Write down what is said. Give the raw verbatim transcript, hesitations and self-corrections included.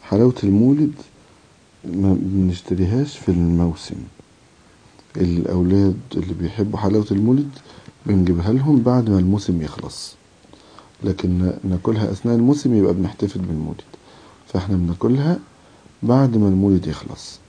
حلاوة المولد ما بنشتريهاش في الموسم. الأولاد اللي بيحبوا حلاوة المولد بنجيبها لهم بعد ما الموسم يخلص، لكن ناكلها أثناء الموسم يبقى بنحتفل بالمولد، فاحنا بناكلها بعد ما المولد يخلص.